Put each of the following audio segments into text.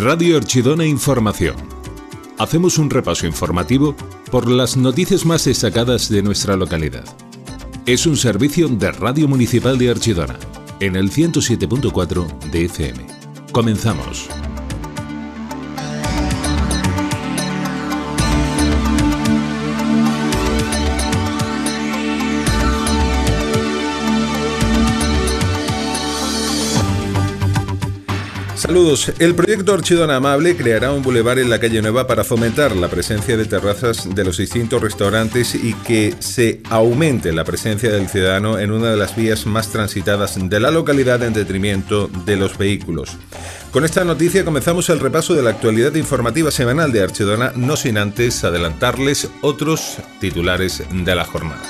Radio Archidona Información. Hacemos un repaso informativo por las noticias más destacadas de nuestra localidad. Es un servicio de Radio Municipal de Archidona, en el 107.4 de FM. Comenzamos. Saludos. El proyecto Archidona Amable creará un bulevar en la calle Nueva para fomentar la presencia de terrazas de los distintos restaurantes y que se aumente la presencia del ciudadano en una de las vías más transitadas de la localidad en detrimento de los vehículos. Con esta noticia comenzamos el repaso de la actualidad informativa semanal de Archidona, no sin antes adelantarles otros titulares de la jornada.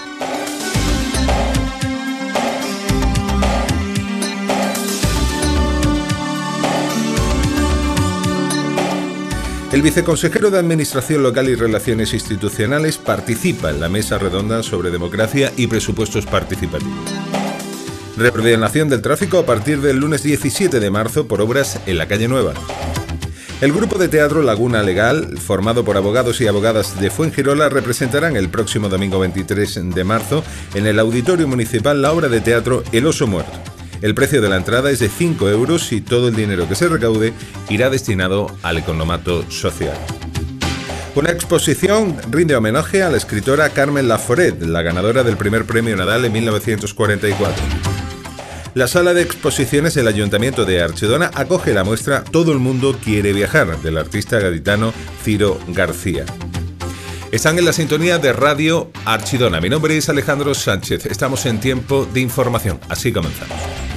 El viceconsejero de Administración Local y Relaciones Institucionales participa en la mesa redonda sobre democracia y presupuestos participativos. Reordenación del tráfico a partir del lunes 17 de marzo por obras en la calle Nueva. El grupo de teatro Laguna Legal, formado por abogados y abogadas de Fuengirola, representarán el próximo domingo 23 de marzo en el Auditorio Municipal la obra de teatro El Oso Muerto. El precio de la entrada es de 5 euros y todo el dinero que se recaude irá destinado al economato social. Una exposición rinde homenaje a la escritora Carmen Laforet, la ganadora del primer premio Nadal en 1944. La sala de exposiciones del Ayuntamiento de Archidona acoge la muestra Todo el mundo quiere viajar, del artista gaditano Ciro García. Están en la sintonía de Radio Archidona. Mi nombre es Alejandro Sánchez. Estamos en tiempo de información. Así comenzamos.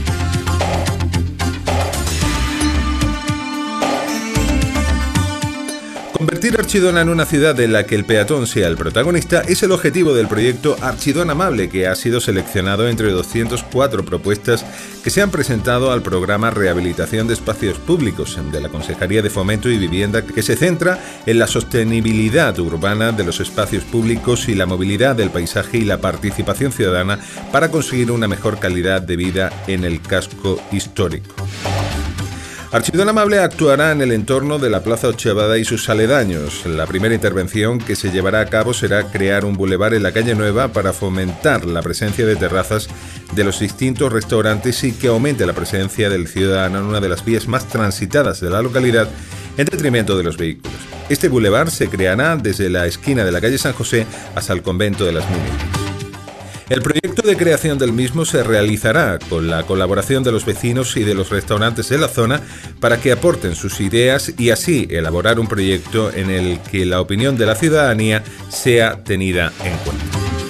Convertir Archidona en una ciudad en la que el peatón sea el protagonista es el objetivo del proyecto Archidona Amable, que ha sido seleccionado entre 204 propuestas que se han presentado al programa Rehabilitación de Espacios Públicos de la Consejería de Fomento y Vivienda, que se centra en la sostenibilidad urbana de los espacios públicos y la movilidad del paisaje y la participación ciudadana para conseguir una mejor calidad de vida en el casco histórico. Archidona Amable actuará en el entorno de la Plaza Ochavada y sus aledaños. La primera intervención que se llevará a cabo será crear un bulevar en la calle Nueva para fomentar la presencia de terrazas de los distintos restaurantes y que aumente la presencia del ciudadano en una de las vías más transitadas de la localidad en detrimento de los vehículos. Este bulevar se creará desde la esquina de la calle San José hasta el convento de las Minitas. El proyecto de creación del mismo se realizará con la colaboración de los vecinos y de los restaurantes de la zona para que aporten sus ideas y así elaborar un proyecto en el que la opinión de la ciudadanía sea tenida en cuenta.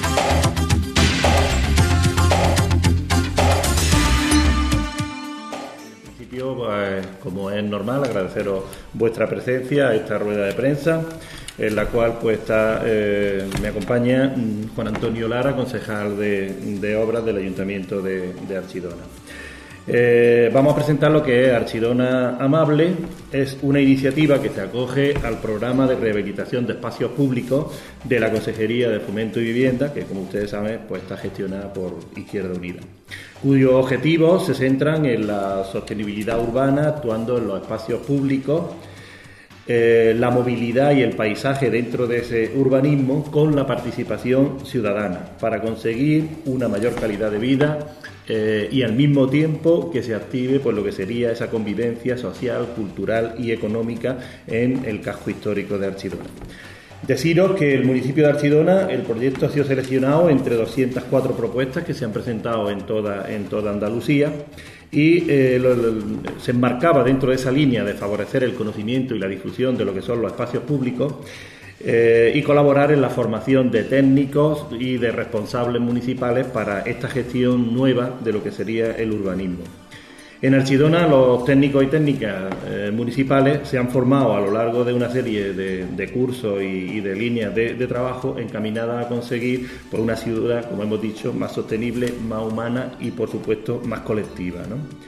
En principio, como es normal, agradeceros vuestra presencia a esta rueda de prensa, en la cual me acompaña Juan Antonio Lara, concejal de Obras del Ayuntamiento de Archidona. Vamos a presentar lo que es Archidona Amable. Es una iniciativa que se acoge al programa de rehabilitación de espacios públicos de la Consejería de Fomento y Vivienda, que como ustedes saben pues está gestionada por Izquierda Unida, cuyos objetivos se centran en la sostenibilidad urbana, actuando en los espacios públicos, la movilidad y el paisaje dentro de ese urbanismo con la participación ciudadana para conseguir una mayor calidad de vida y al mismo tiempo que se active pues lo que sería esa convivencia social, cultural y económica en el casco histórico de Archidona. Deciros que el municipio de Archidona, el proyecto ha sido seleccionado entre 204 propuestas que se han presentado en toda Andalucía y se enmarcaba dentro de esa línea de favorecer el conocimiento y la difusión de lo que son los espacios públicos y colaborar en la formación de técnicos y de responsables municipales para esta gestión nueva de lo que sería el urbanismo. En Archidona, los técnicos y técnicas municipales se han formado a lo largo de una serie de cursos y de líneas de trabajo encaminadas a conseguir pues, una ciudad, como hemos dicho, más sostenible, más humana y, por supuesto, más colectiva, ¿no?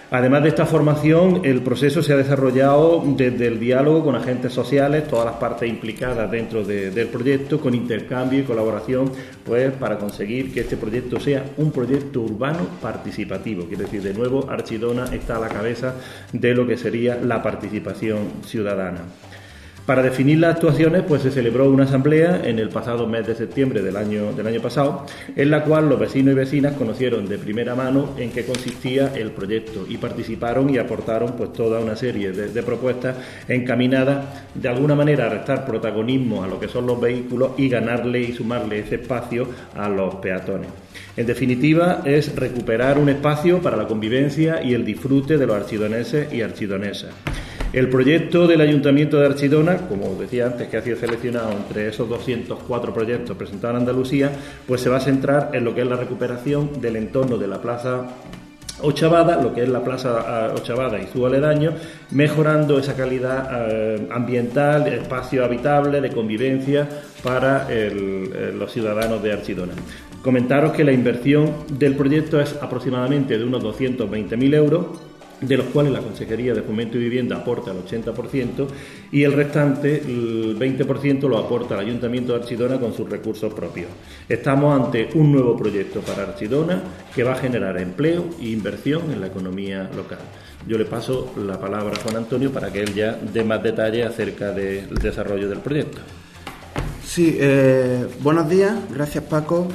Además de esta formación, el proceso se ha desarrollado desde el diálogo con agentes sociales, todas las partes implicadas dentro del proyecto, con intercambio y colaboración, pues para conseguir que este proyecto sea un proyecto urbano participativo. Quiere decir, de nuevo, Archidona está a la cabeza de lo que sería la participación ciudadana. Para definir las actuaciones, pues se celebró una asamblea en el pasado mes de septiembre del año pasado, en la cual los vecinos y vecinas conocieron de primera mano en qué consistía el proyecto y participaron y aportaron pues toda una serie de propuestas encaminadas de alguna manera a restar protagonismo a lo que son los vehículos y ganarle y sumarle ese espacio a los peatones. En definitiva, es recuperar un espacio para la convivencia y el disfrute de los archidoneses y archidonesas. El proyecto del Ayuntamiento de Archidona, como decía antes, que ha sido seleccionado entre esos 204 proyectos presentados en Andalucía, pues se va a centrar en lo que es la recuperación del entorno de la Plaza Ochavada, lo que es la Plaza Ochavada y su aledaño, mejorando esa calidad ambiental, espacio habitable, de convivencia para los ciudadanos de Archidona. Comentaros que la inversión del proyecto es aproximadamente de unos 220.000 euros, de los cuales la Consejería de Fomento y Vivienda aporta el 80% y el restante, el 20%, lo aporta el Ayuntamiento de Archidona con sus recursos propios. Estamos ante un nuevo proyecto para Archidona que va a generar empleo e inversión en la economía local. Yo le paso la palabra a Juan Antonio para que él ya dé más detalles acerca del desarrollo del proyecto. Sí, buenos días, gracias Paco.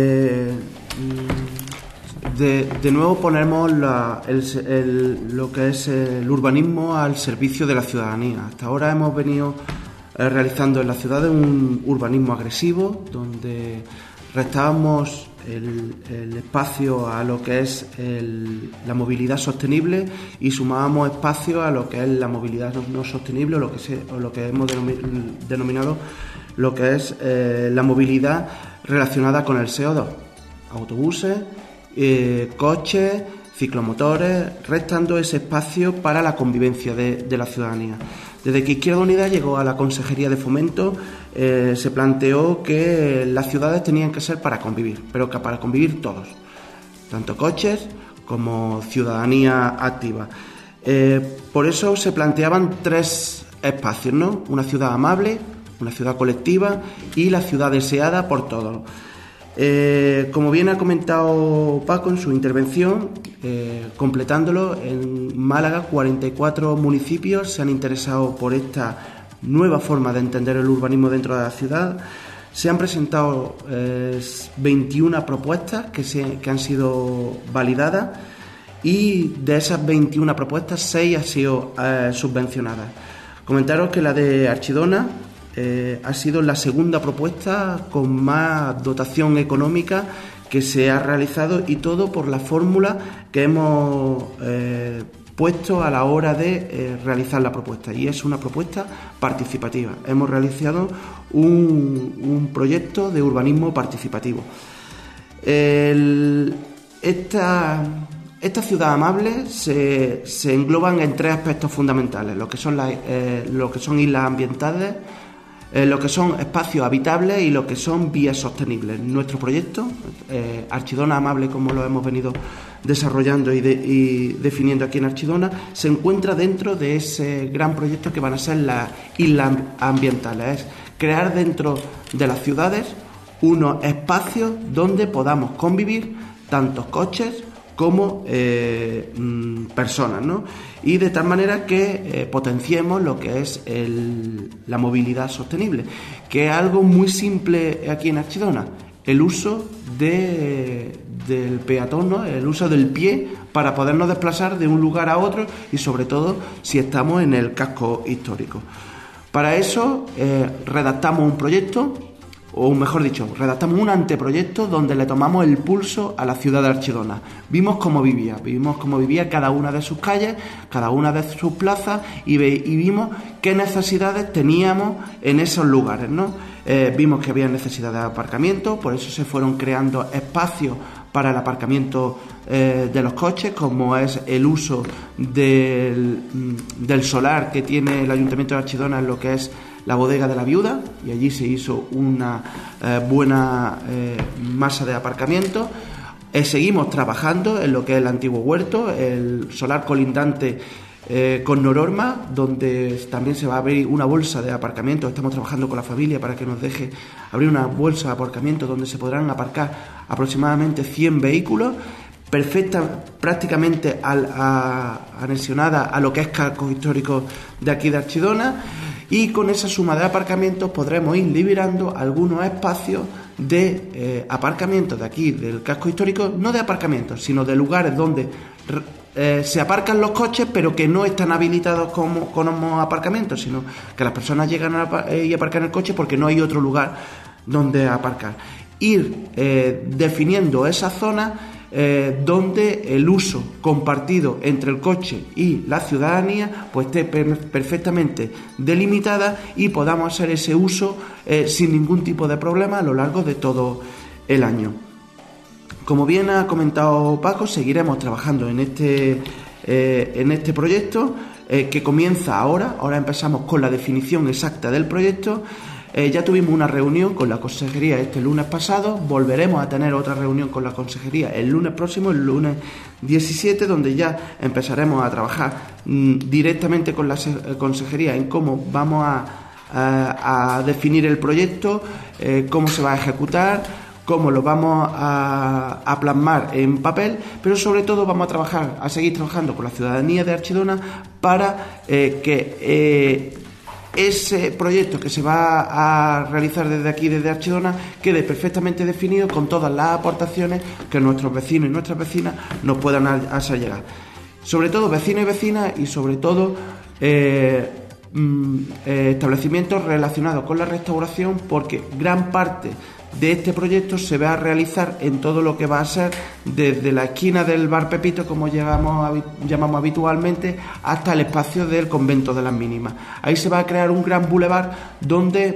De nuevo ponemos lo que es el urbanismo al servicio de la ciudadanía. Hasta ahora hemos venido realizando en la ciudad un urbanismo agresivo, donde restábamos el espacio a lo que es la movilidad sostenible y sumábamos espacio a lo que es la movilidad no sostenible, o lo que hemos denominado lo que es la movilidad relacionada con el CO2. Autobuses, coches, ciclomotores, restando ese espacio para la convivencia de la ciudadanía. Desde que Izquierda Unida llegó a la Consejería de Fomento, se planteó que las ciudades tenían que ser para convivir, pero que para convivir todos, tanto coches como ciudadanía activa. Por eso se planteaban tres espacios, ¿no? Una ciudad amable, una ciudad colectiva y la ciudad deseada por todos. Como bien ha comentado Paco en su intervención, completándolo, en Málaga 44 municipios se han interesado por esta nueva forma de entender el urbanismo dentro de la ciudad. Se han presentado 21 propuestas que han sido validadas, y de esas 21 propuestas 6 han sido subvencionadas. Comentaros que la de Archidona ha sido la segunda propuesta con más dotación económica que se ha realizado, y todo por la fórmula que hemos puesto a la hora de realizar la propuesta, y es una propuesta participativa. Hemos realizado un proyecto de urbanismo participativo. Esta ciudad amable se engloban en tres aspectos fundamentales: lo que son islas ambientales, lo que son espacios habitables y lo que son vías sostenibles. Nuestro proyecto, Archidona Amable, como lo hemos venido desarrollando y definiendo aquí en Archidona, se encuentra dentro de ese gran proyecto que van a ser las islas ambientales. Es crear dentro de las ciudades unos espacios donde podamos convivir tantos coches como personas, ¿no? Y de tal manera que potenciemos lo que es la movilidad sostenible, que es algo muy simple aquí en Archidona: el uso del peatón, ¿no? El uso del pie para podernos desplazar de un lugar a otro, y sobre todo si estamos en el casco histórico. Para eso redactamos un proyecto, o mejor dicho, redactamos un anteproyecto donde le tomamos el pulso a la ciudad de Archidona. Vimos cómo vivía cada una de sus calles, cada una de sus plazas, y vimos qué necesidades teníamos en esos lugares, ¿no? Vimos que había necesidad de aparcamiento, por eso se fueron creando espacios para el aparcamiento de los coches, como es el uso del solar que tiene el Ayuntamiento de Archidona en lo que es la bodega de la Viuda, y allí se hizo una buena masa de aparcamiento. Seguimos trabajando en lo que es el antiguo huerto, el solar colindante con Nororma, donde también se va a abrir una bolsa de aparcamiento. Estamos trabajando con la familia para que nos deje abrir una bolsa de aparcamiento donde se podrán aparcar aproximadamente 100 vehículos, prácticamente anexionada a lo que es casco histórico de aquí de Archidona, y con esa suma de aparcamientos podremos ir liberando algunos espacios de aparcamientos de aquí del casco histórico, no de aparcamientos, sino de lugares donde se aparcan los coches, pero que no están habilitados como aparcamientos, sino que las personas llegan y aparcan el coche porque no hay otro lugar donde aparcar. Ir definiendo esas zonas donde el uso compartido entre el coche y la ciudadanía pues esté perfectamente delimitada y podamos hacer ese uso sin ningún tipo de problema a lo largo de todo el año. Como bien ha comentado Paco, seguiremos trabajando en este proyecto que comienza ahora empezamos con la definición exacta del proyecto. Ya tuvimos una reunión con la consejería este lunes pasado, volveremos a tener otra reunión con la consejería el lunes próximo, el lunes 17, donde ya empezaremos a trabajar directamente con la consejería en cómo vamos a definir el proyecto, cómo se va a ejecutar, cómo lo vamos a plasmar en papel, pero sobre todo vamos a seguir trabajando con la ciudadanía de Archidona para que ese proyecto que se va a realizar desde aquí, desde Archidona, quede perfectamente definido con todas las aportaciones que nuestros vecinos y nuestras vecinas nos puedan hacer llegar. Sobre todo vecinos y vecinas y sobre todo establecimientos relacionados con la restauración, porque gran parte de este proyecto se va a realizar en todo lo que va a ser desde la esquina del Bar Pepito, como llamamos habitualmente, hasta el espacio del Convento de las Mínimas. Ahí se va a crear un gran bulevar donde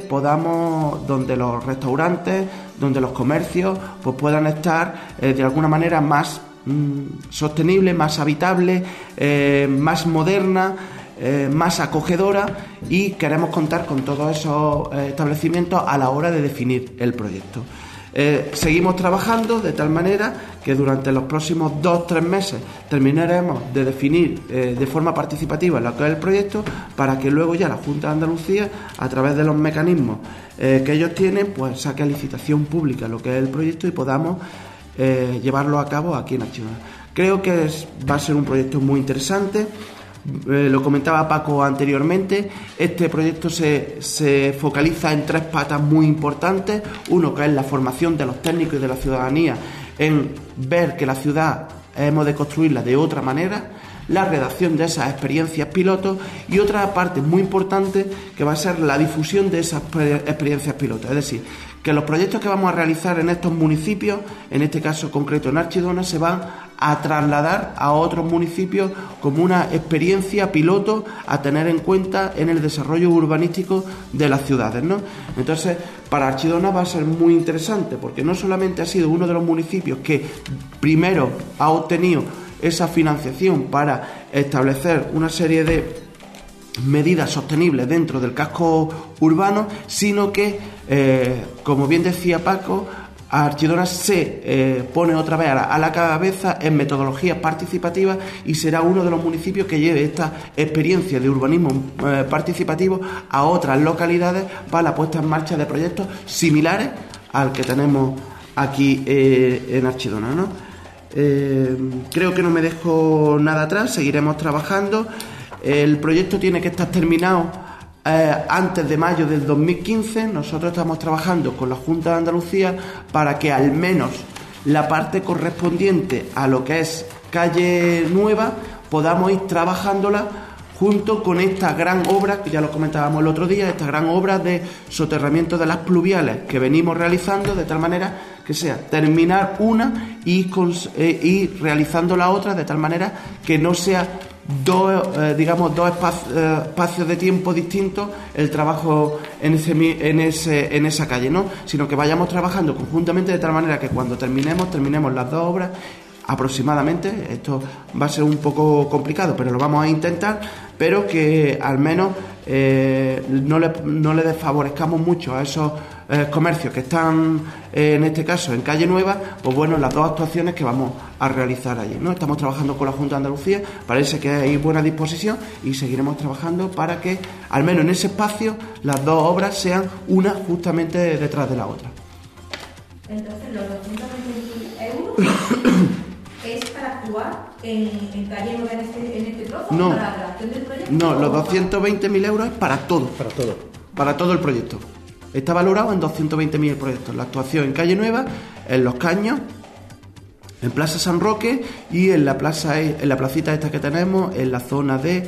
los restaurantes, donde los comercios pues puedan estar de alguna manera más sostenible, más habitable, más moderna, más acogedora, y queremos contar con todos esos establecimientos a la hora de definir el proyecto. Seguimos trabajando de tal manera que durante los próximos 2-3 meses terminaremos de definir de forma participativa lo que es el proyecto, para que luego ya la Junta de Andalucía, a través de los mecanismos que ellos tienen, pues saque a licitación pública lo que es el proyecto y podamos llevarlo a cabo aquí en Archidona. Creo que va a ser un proyecto muy interesante. Lo comentaba Paco anteriormente, este proyecto se focaliza en 3 patas muy importantes. Uno, que es la formación de los técnicos y de la ciudadanía en ver que la ciudad hemos de construirla de otra manera, la redacción de esas experiencias pilotos, y otra parte muy importante que va a ser la difusión de esas experiencias pilotos. Es decir, que los proyectos que vamos a realizar en estos municipios, en este caso concreto en Archidona, se van a trasladar a otros municipios como una experiencia piloto a tener en cuenta en el desarrollo urbanístico de las ciudades, ¿no? Entonces, para Archidona va a ser muy interesante, porque no solamente ha sido uno de los municipios que primero ha obtenido esa financiación para establecer una serie de medidas sostenibles dentro del casco urbano, sino que, como bien decía Paco, Archidona se pone otra vez a la cabeza en metodologías participativas y será uno de los municipios que lleve esta experiencia de urbanismo participativo a otras localidades para la puesta en marcha de proyectos similares al que tenemos aquí en Archidona, ¿no? Creo que no me dejo nada atrás, seguiremos trabajando. El proyecto tiene que estar terminado antes de mayo del 2015. Nosotros estamos trabajando con la Junta de Andalucía para que al menos la parte correspondiente a lo que es calle Nueva podamos ir trabajándola junto con esta gran obra, que ya lo comentábamos el otro día, esta gran obra de soterramiento de las pluviales que venimos realizando, de tal manera que sea terminar una y realizando la otra, de tal manera que no sea dos espacios de tiempo distintos el trabajo en esa calle, ¿no? Sino que vayamos trabajando conjuntamente, de tal manera que cuando terminemos las dos obras aproximadamente. Esto va a ser un poco complicado, pero lo vamos a intentar, pero que al menos no le desfavorezcamos mucho a esos comercios que están, en este caso, en Calle Nueva, pues bueno, las dos actuaciones que vamos a realizar allí, ¿no? Estamos trabajando con la Junta de Andalucía, parece que hay buena disposición y seguiremos trabajando para que, al menos en ese espacio, las dos obras sean una justamente detrás de la otra. Entonces, los 220.000 euros es para actuar en Calle Nueva en este trozo, no, para la redacción del proyecto. No, los 220.000 euros es para todo. Para todo el proyecto. Está valorado en 220.000 el proyecto. La actuación en Calle Nueva, en Los Caños, en Plaza San Roque y en la placita esta que tenemos, en la zona de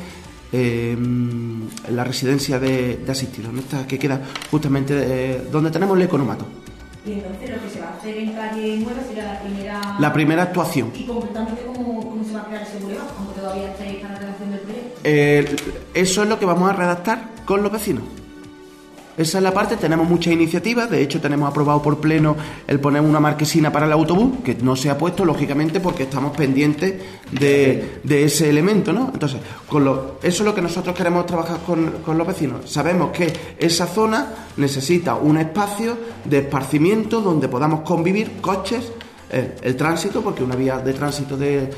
la residencia de asistidos, ¿no? Esta que queda justamente donde tenemos el economato. Y entonces lo que se va a hacer en Calle Nueva será la primera actuación. ¿Y concretamente cómo se va a crear ese bulevar? Aunque todavía estáis en la redacción del proyecto. Eso es lo que vamos a redactar con los vecinos. Esa es la parte, tenemos muchas iniciativas, de hecho tenemos aprobado por pleno el poner una marquesina para el autobús, que no se ha puesto, lógicamente, porque estamos pendientes de ese elemento, ¿no? Entonces, eso es lo que nosotros queremos trabajar con los vecinos. Sabemos que esa zona necesita un espacio de esparcimiento donde podamos convivir coches, el tránsito, porque una vía de tránsito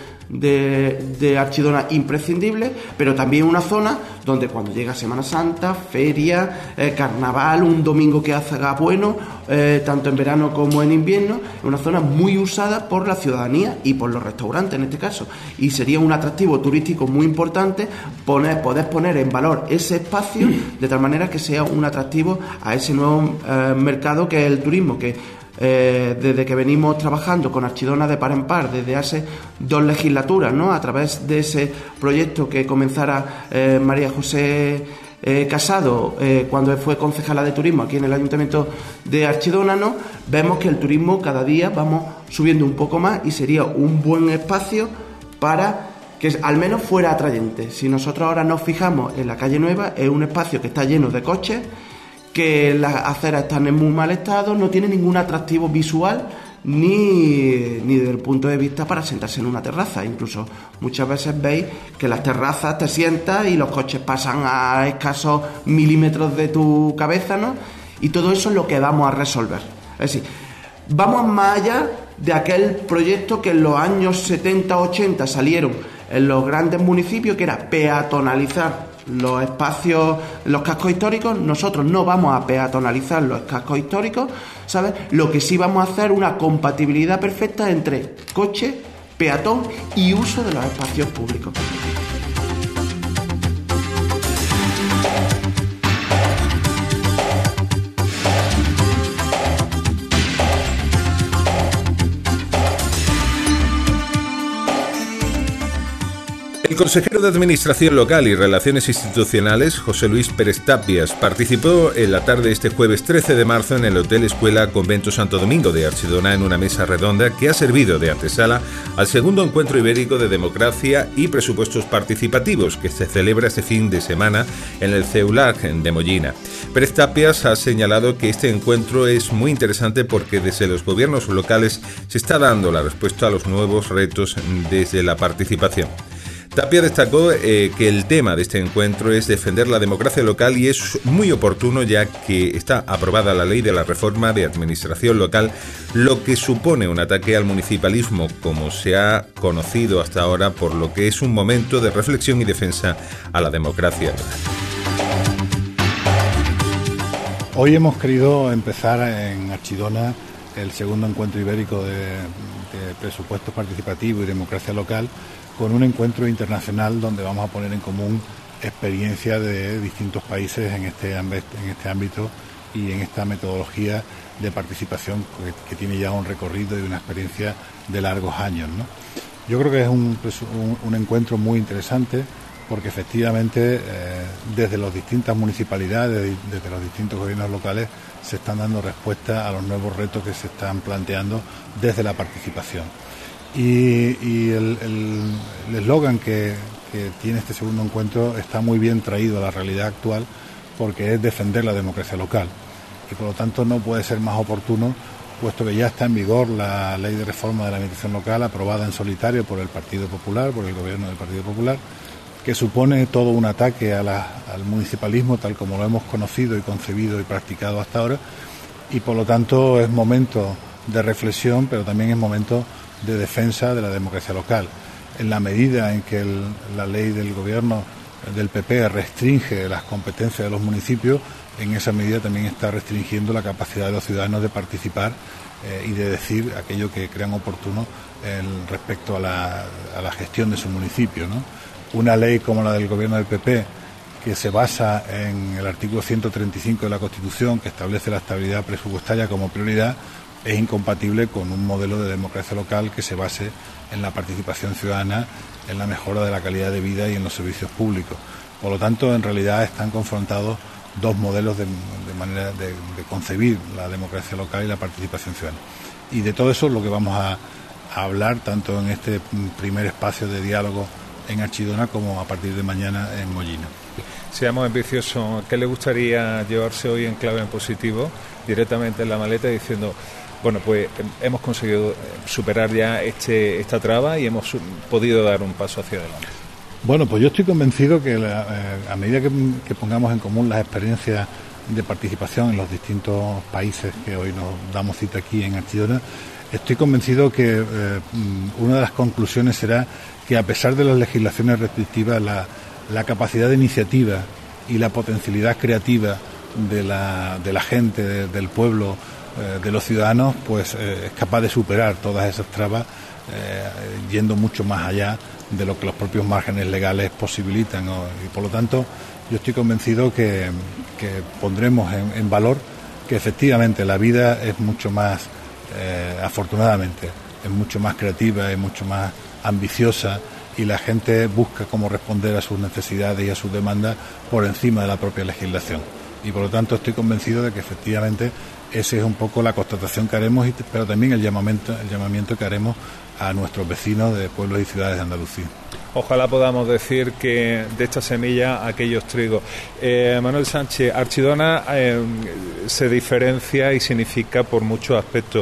de Archidona imprescindible, pero también una zona donde cuando llega Semana Santa, feria, carnaval, un domingo que haga bueno, tanto en verano como en invierno, es una zona muy usada por la ciudadanía y por los restaurantes en este caso, y sería un atractivo turístico muy importante poder poner en valor ese espacio de tal manera que sea un atractivo a ese nuevo mercado que es el turismo, que desde que venimos trabajando con Archidona de par en par, desde hace 2 legislaturas, ¿no? A través de ese proyecto que comenzara María José Casado cuando fue concejala de turismo aquí en el Ayuntamiento de Archidona, ¿no? Vemos que el turismo cada día vamos subiendo un poco más y sería un buen espacio para que al menos fuera atrayente. Si nosotros ahora nos fijamos en la Calle Nueva, es un espacio que está lleno de coches, que las aceras están en muy mal estado, no tiene ningún atractivo visual ni desde el punto de vista para sentarse en una terraza. Incluso muchas veces veis que las terrazas te sientas y los coches pasan a escasos milímetros de tu cabeza, ¿no? Y todo eso es lo que vamos a resolver. Es decir, vamos más allá de aquel proyecto que en los años 70-80 salieron en los grandes municipios, que era peatonalizar los espacios, los cascos históricos. Nosotros no vamos a peatonalizar los cascos históricos, ¿sabes? Lo que sí vamos a hacer es una compatibilidad perfecta entre coche, peatón y uso de los espacios públicos. El consejero de Administración Local y Relaciones Institucionales, José Luis Pérez Tapias, participó en la tarde de este jueves 13 de marzo en el Hotel Escuela Convento Santo Domingo de Archidona en una mesa redonda que ha servido de antesala al segundo encuentro ibérico de democracia y presupuestos participativos que se celebra este fin de semana en el CEULAC de Mollina. Pérez Tapias ha señalado que este encuentro es muy interesante porque desde los gobiernos locales se está dando la respuesta a los nuevos retos desde la participación. Tapia destacó que el tema de este encuentro es defender la democracia local y es muy oportuno ya que está aprobada la ley de la reforma de administración local, lo que supone un ataque al municipalismo como se ha conocido hasta ahora, por lo que es un momento de reflexión y defensa a la democracia local. Hoy hemos querido empezar en Archidona el segundo encuentro ibérico de presupuestos participativos y democracia local, con un encuentro internacional donde vamos a poner en común experiencias de distintos países en este ámbito y en esta metodología de participación que tiene ya un recorrido y una experiencia de largos años, ¿no? Yo creo que es un encuentro muy interesante porque efectivamente desde las distintas municipalidades, desde los distintos gobiernos locales se están dando respuesta a los nuevos retos que se están planteando desde la participación. Y el eslogan que tiene este segundo encuentro está muy bien traído a la realidad actual porque es defender la democracia local y por lo tanto no puede ser más oportuno puesto que ya está en vigor la ley de reforma de la administración local aprobada en solitario por el Partido Popular, por el gobierno del Partido Popular, que supone todo un ataque al municipalismo tal como lo hemos conocido y concebido y practicado hasta ahora y por lo tanto es momento de reflexión, pero también es momento de defensa de la democracia local. En la medida en que la ley del gobierno del PP restringe las competencias de los municipios, en esa medida también está restringiendo la capacidad de los ciudadanos de participar y de decir aquello que crean oportuno respecto a la gestión de su municipio, ¿no? Una ley como la del gobierno del PP, que se basa en el artículo 135 de la Constitución, que establece la estabilidad presupuestaria como prioridad, es incompatible con un modelo de democracia local que se base en la participación ciudadana, en la mejora de la calidad de vida y en los servicios públicos. Por lo tanto, en realidad están confrontados dos modelos de manera de concebir la democracia local y la participación ciudadana. Y de todo eso es lo que vamos a hablar tanto en este primer espacio de diálogo en Archidona como a partir de mañana en Mollina. Seamos ambiciosos. ¿Qué le gustaría llevarse hoy en clave en positivo directamente en la maleta diciendo, bueno, pues hemos conseguido superar ya esta traba y hemos podido dar un paso hacia adelante? Bueno, pues yo estoy convencido que a medida que pongamos en común las experiencias de participación en los distintos países que hoy nos damos cita aquí en Archidona, estoy convencido que una de las conclusiones será que a pesar de las legislaciones restrictivas, la capacidad de iniciativa y la potencialidad creativa de la gente, del pueblo, de los ciudadanos, pues es capaz de superar todas esas trabas, yendo mucho más allá de lo que los propios márgenes legales posibilitan, ¿no? Y por lo tanto yo estoy convencido que pondremos en valor que efectivamente la vida es mucho más, afortunadamente, es mucho más creativa, es mucho más ambiciosa, y la gente busca cómo responder a sus necesidades y a sus demandas por encima de la propia legislación. Y por lo tanto estoy convencido de que efectivamente esa es un poco la constatación que haremos, pero también el llamamiento que haremos a nuestros vecinos de pueblos y ciudades de Andalucía. Ojalá podamos decir que de esta semilla aquellos trigos. Manuel Sánchez, Archidona se diferencia y significa por muchos aspectos.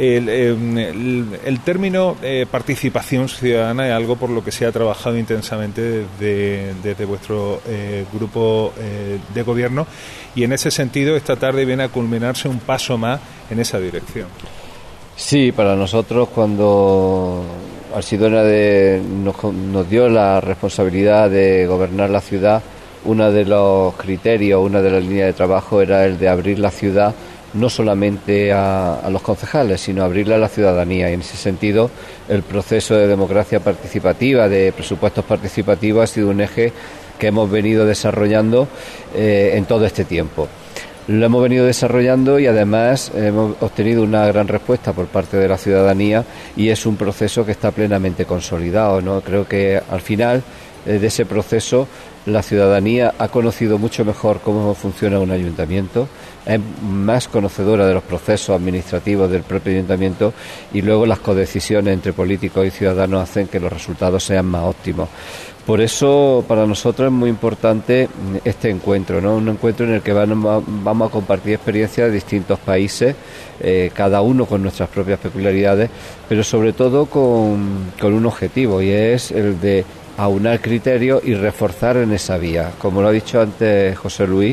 El término participación ciudadana es algo por lo que se ha trabajado intensamente desde vuestro grupo de gobierno, y en ese sentido esta tarde viene a culminarse un paso más en esa dirección. Sí, para nosotros cuando Archidona nos dio la responsabilidad de gobernar la ciudad, uno de los criterios, una de las líneas de trabajo era el de abrir la ciudad no solamente a los concejales, sino abrirla a la ciudadanía. Y en ese sentido, el proceso de democracia participativa, de presupuestos participativos, ha sido un eje que hemos venido desarrollando en todo este tiempo. Lo hemos venido desarrollando y además hemos obtenido una gran respuesta por parte de la ciudadanía, y es un proceso que está plenamente consolidado, ¿no? Creo que al final de ese proceso la ciudadanía ha conocido mucho mejor cómo funciona un ayuntamiento, es más conocedora de los procesos administrativos del propio ayuntamiento, y luego las codecisiones entre políticos y ciudadanos hacen que los resultados sean más óptimos. Por eso para nosotros es muy importante este encuentro, ¿no? Un encuentro en el que vamos a compartir experiencias de distintos países, cada uno con nuestras propias peculiaridades, pero sobre todo con un objetivo, y es el de aunar criterios y reforzar en esa vía. Como lo ha dicho antes José Luis,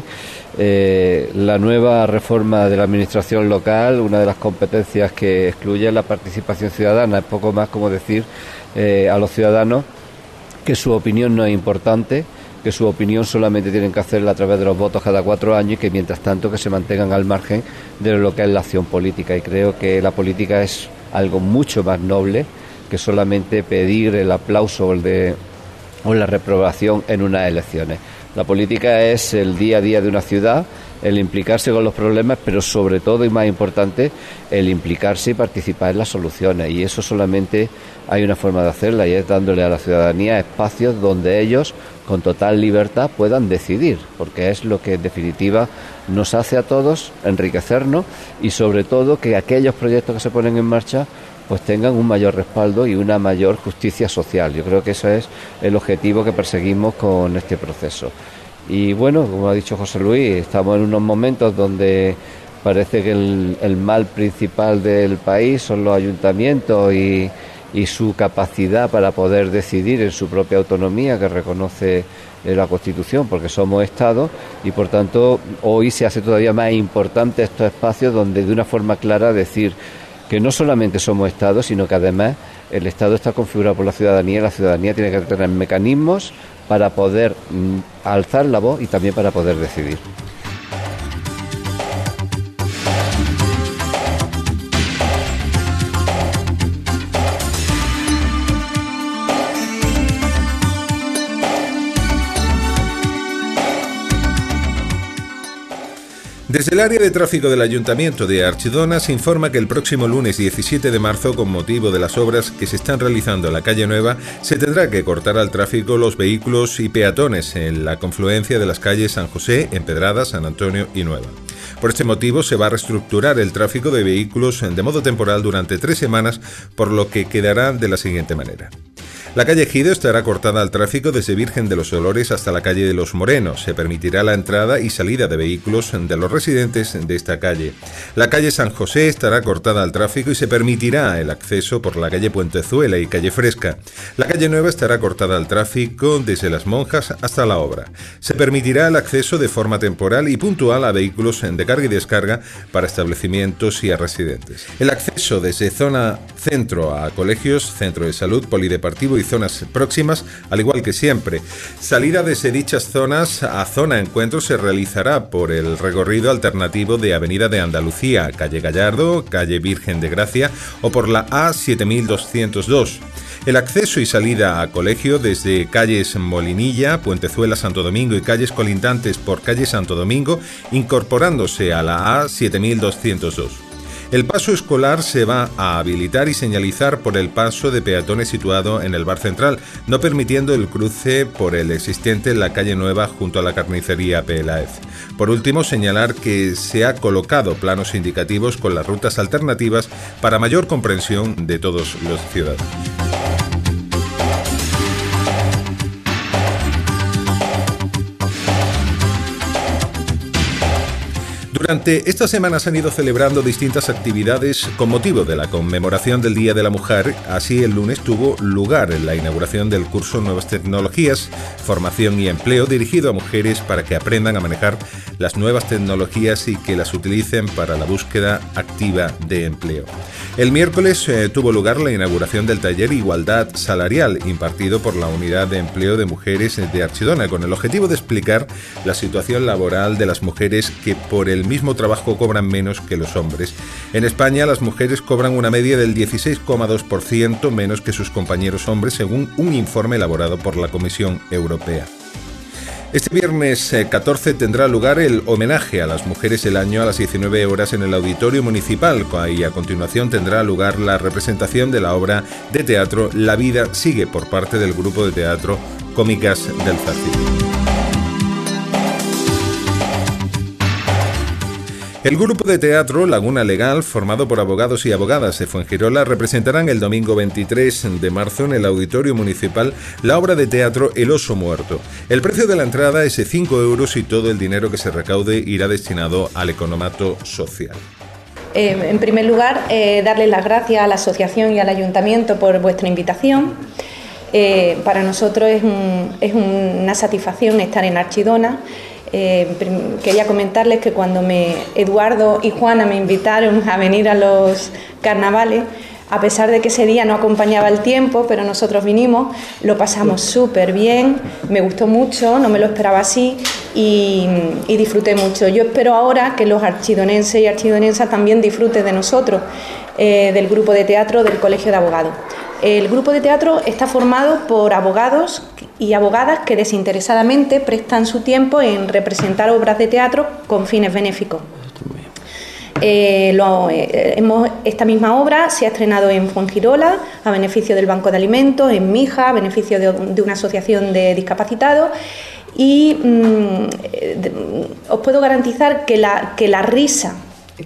la nueva reforma de la administración local, una de las competencias que excluye la participación ciudadana, es poco más como decir a los ciudadanos que su opinión no es importante, que su opinión solamente tienen que hacerla a través de los votos cada 4 años, y que mientras tanto que se mantengan al margen de lo que es la acción política. Y creo que la política es algo mucho más noble que solamente pedir el aplauso o la reprobación en unas elecciones. La política es el día a día de una ciudad, el implicarse con los problemas, pero sobre todo y más importante, el implicarse y participar en las soluciones. Y eso solamente hay una forma de hacerla, y es dándole a la ciudadanía espacios donde ellos con total libertad puedan decidir, porque es lo que en definitiva nos hace a todos enriquecernos, y sobre todo que aquellos proyectos que se ponen en marcha pues tengan un mayor respaldo y una mayor justicia social. Yo creo que ese es el objetivo que perseguimos con este proceso. Y bueno, como ha dicho José Luis, estamos en unos momentos donde parece que el mal principal del país son los ayuntamientos y y su capacidad para poder decidir en su propia autonomía que reconoce la Constitución, porque somos Estado, y por tanto hoy se hace todavía más importante estos espacios donde de una forma clara decir que no solamente somos Estado, sino que además el Estado está configurado por la ciudadanía y la ciudadanía tiene que tener mecanismos para poder alzar la voz y también para poder decidir. Desde el área de tráfico del Ayuntamiento de Archidona se informa que el próximo lunes 17 de marzo, con motivo de las obras que se están realizando en la calle Nueva, se tendrá que cortar al tráfico los vehículos y peatones en la confluencia de las calles San José, Empedrada, San Antonio y Nueva. Por este motivo se va a reestructurar el tráfico de vehículos de modo temporal durante 3 semanas, por lo que quedará de la siguiente manera. La calle Ejido estará cortada al tráfico desde Virgen de los Dolores hasta la calle de los Morenos. Se permitirá la entrada y salida de vehículos de los residentes de esta calle. La calle San José estará cortada al tráfico y se permitirá el acceso por la calle Puentezuela y calle Fresca. La calle Nueva estará cortada al tráfico desde Las Monjas hasta la Obra. Se permitirá el acceso de forma temporal y puntual a vehículos de carga y descarga para establecimientos y a residentes. El acceso desde zona centro a colegios, centro de salud, polideportivo y zonas próximas, al igual que siempre. Salida desde dichas zonas a zona encuentro se realizará por el recorrido alternativo de Avenida de Andalucía, calle Gallardo, calle Virgen de Gracia o por la A7202. El acceso y salida a colegio desde calles Molinilla, Puentezuela, Santo Domingo y calles colindantes por calle Santo Domingo, incorporándose a la A7202. El paso escolar se va a habilitar y señalizar por el paso de peatones situado en el bar central, no permitiendo el cruce por el existente en la calle Nueva junto a la carnicería Peláez. Por último, señalar que se ha colocado planos indicativos con las rutas alternativas para mayor comprensión de todos los ciudadanos. Durante esta semana se han ido celebrando distintas actividades con motivo de la conmemoración del Día de la Mujer. Así, el lunes tuvo lugar la inauguración del curso Nuevas Tecnologías, Formación y Empleo, dirigido a mujeres para que aprendan a manejar las nuevas tecnologías y que las utilicen para la búsqueda activa de empleo. El miércoles tuvo lugar la inauguración del taller Igualdad Salarial, impartido por la Unidad de Empleo de Mujeres de Archidona, con el objetivo de explicar la situación laboral de las mujeres que por el mismo trabajo cobran menos que los hombres. En España, las mujeres cobran una media del 16,2% menos que sus compañeros hombres, según un informe elaborado por la Comisión Europea. Este viernes 14 tendrá lugar el homenaje a las mujeres del año a las 19 horas en el Auditorio Municipal y a continuación tendrá lugar la representación de la obra de teatro La vida sigue por parte del grupo de teatro Cómicas del Zarcillo. El grupo de teatro Laguna Legal, formado por abogados y abogadas de Fuengirola, representarán el domingo 23 de marzo en el Auditorio Municipal la obra de teatro El oso muerto. El precio de la entrada es de 5 euros y todo el dinero que se recaude irá destinado al economato social. En primer lugar, darles las gracias a la asociación y al ayuntamiento por vuestra invitación. Para nosotros es una satisfacción estar en Archidona. Quería comentarles que cuando Eduardo y Juana me invitaron a venir a los carnavales, a pesar de que ese día no acompañaba el tiempo, pero nosotros vinimos, lo pasamos súper bien, me gustó mucho, no me lo esperaba así y disfruté mucho. Yo espero ahora que los archidonenses y archidonensas también disfruten de nosotros, del grupo de teatro del Colegio de Abogados. El grupo de teatro está formado por abogados y abogadas que desinteresadamente prestan su tiempo en representar obras de teatro con fines benéficos. Esta misma obra se ha estrenado en Fuengirola a beneficio del Banco de Alimentos, en Mija a beneficio de una asociación de discapacitados y os puedo garantizar que la risa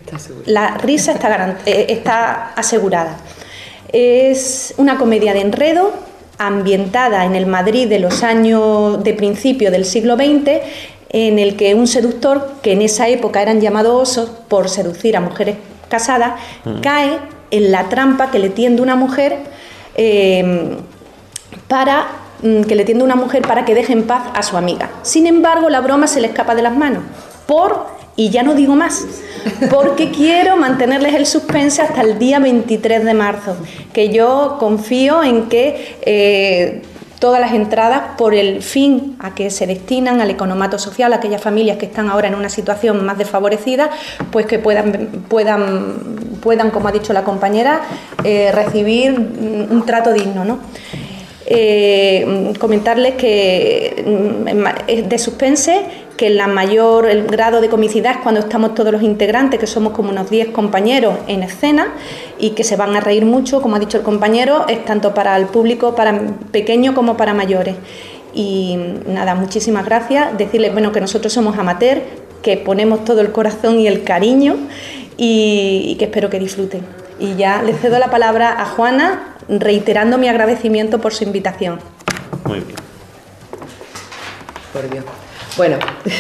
está asegurada. Es una comedia de enredo ambientada en el Madrid de los años de principio del siglo XX, en el que un seductor, que en esa época eran llamados osos por seducir a mujeres casadas, cae en la trampa que le tiende una mujer que le tiende una mujer para que deje en paz a su amiga. Sin embargo, la broma se le escapa de las manos y ya no digo más, porque quiero mantenerles el suspense hasta el día 23 de marzo, que yo confío en que todas las entradas, por el fin a que se destinan al economato social, a aquellas familias que están ahora en una situación más desfavorecida, pues que puedan, como ha dicho la compañera, recibir un trato digno, ¿no? Comentarles que es de suspense, que el grado de comicidad es cuando estamos todos los integrantes, que somos como unos 10 compañeros en escena, y que se van a reír mucho, como ha dicho el compañero, es tanto para el público, para pequeño como para mayores. Y nada, muchísimas gracias, decirles que nosotros somos amateurs, que ponemos todo el corazón y el cariño, y que espero que disfruten. Y ya les cedo la palabra a Juana, reiterando mi agradecimiento por su invitación. Muy bien. Por Dios. Bueno,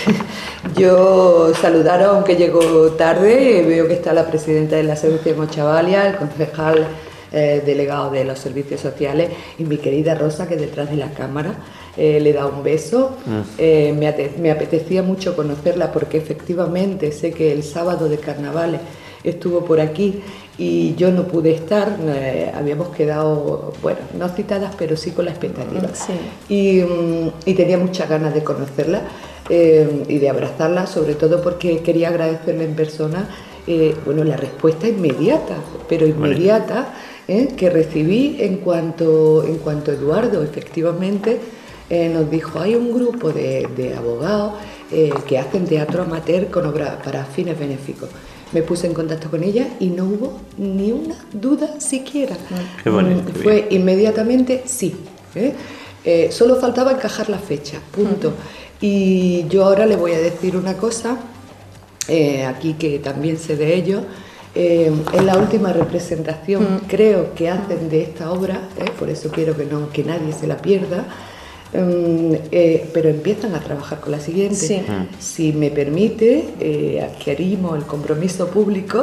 yo saludaros, aunque llego tarde. Veo que está la presidenta de la Asociación Ochavalia, el concejal delegado de los servicios sociales y mi querida Rosa, que detrás de la cámara. Le da un beso. Me apetecía mucho conocerla porque efectivamente sé que el sábado de carnavales estuvo por aquí y yo no pude estar. Habíamos quedado, no citadas, pero sí con la expectativa. Sí. Y tenía muchas ganas de conocerla y de abrazarla, sobre todo porque quería agradecerle en persona la respuesta inmediata, pero inmediata, que recibí en cuanto Eduardo efectivamente nos dijo: hay un grupo de abogados que hacen teatro amateur con obra para fines benéficos. Me puse en contacto con ella y no hubo ni una duda siquiera. Qué bonito, fue inmediatamente sí. Solo faltaba encajar la fecha, punto. Y yo ahora le voy a decir una cosa, aquí que también sé de ello. En la última representación creo que hacen de esta obra, por eso quiero que nadie se la pierda. Pero empiezan a trabajar con la siguiente. Sí. Si me permite, adquirimos el compromiso público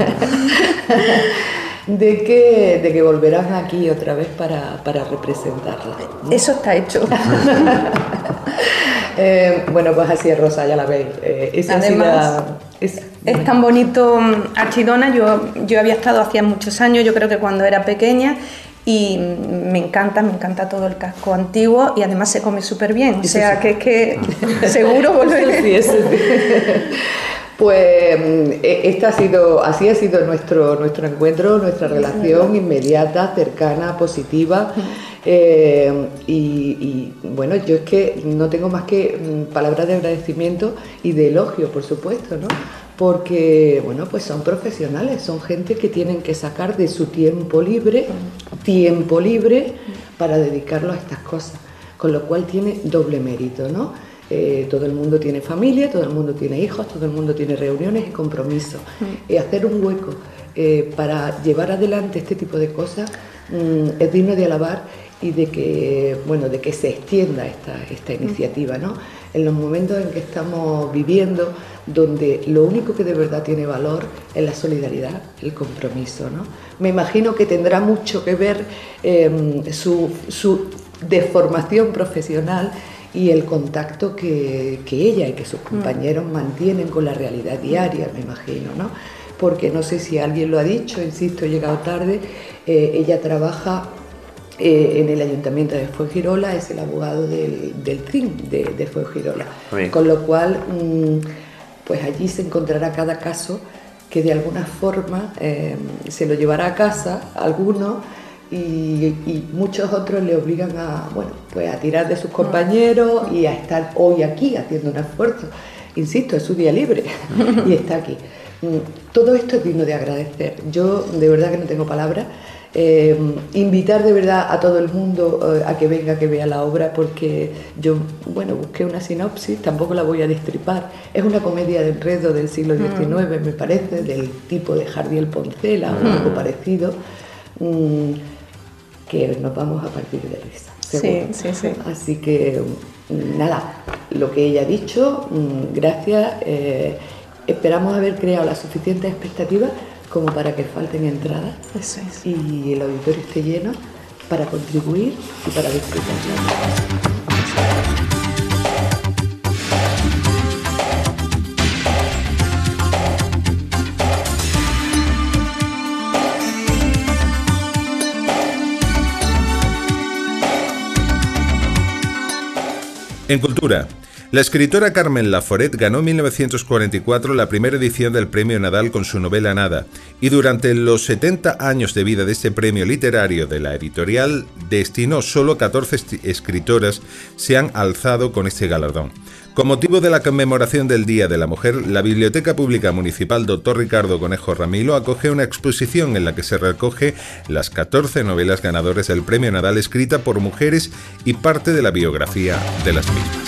de que volverán aquí otra vez para representarla, ¿no? Eso está hecho. Pues así es, Rosa, ya la veis. Además, es tan bonito Archidona. Yo había estado hacía muchos años, yo creo que cuando era pequeña, y me encanta todo el casco antiguo y además se come súper bien, o sea que seguro volveré. Sí. Pues así ha sido nuestro encuentro, nuestra relación inmediata, cercana, positiva. Yo es que no tengo más que palabras de agradecimiento y de elogio, por supuesto, ¿no? Porque, pues son profesionales, son gente que tienen que sacar de su tiempo libre para dedicarlo a estas cosas, con lo cual tiene doble mérito, ¿no? Todo el mundo tiene familia, todo el mundo tiene hijos, todo el mundo tiene reuniones y compromisos. Hacer un hueco para llevar adelante este tipo de cosas es digno de alabar y de que se extienda esta iniciativa, ¿no? En los momentos en que estamos viviendo, donde lo único que de verdad tiene valor es la solidaridad, el compromiso, ¿no? Me imagino que tendrá mucho que ver su deformación profesional y el contacto que ella y que sus compañeros mantienen con la realidad diaria, me imagino, ¿no? Porque no sé si alguien lo ha dicho, insisto, he llegado tarde, ella trabaja en el Ayuntamiento de Fuengirola, es el abogado del TRIN de Fuengirola, con lo cual pues allí se encontrará cada caso que de alguna forma se lo llevará a casa alguno y muchos otros le obligan a tirar de sus compañeros y a estar hoy aquí haciendo un esfuerzo. Insisto, es su día libre y está aquí. Todo esto es digno de agradecer. Yo de verdad que no tengo palabras. Invitar de verdad a todo el mundo a que venga, que vea la obra, porque yo busqué una sinopsis, tampoco la voy a destripar. Es una comedia de enredo del siglo XIX, me parece, del tipo de Jardiel Poncela o algo parecido, que nos vamos a partir de risa, seguro. Sí. Así que nada, lo que ella ha dicho, gracias. Esperamos haber creado las suficientes expectativas como para que falten entradas. Eso es. Y el auditorio esté lleno para contribuir y para disfrutar. En cultura, la escritora Carmen Laforet ganó en 1944 la primera edición del Premio Nadal con su novela Nada, y durante los 70 años de vida de este premio literario de la editorial Destino, solo 14 escritoras se han alzado con este galardón. Con motivo de la conmemoración del Día de la Mujer, la Biblioteca Pública Municipal Dr. Ricardo Conejo Ramilo acoge una exposición en la que se recoge las 14 novelas ganadoras del Premio Nadal escrita por mujeres y parte de la biografía de las mismas.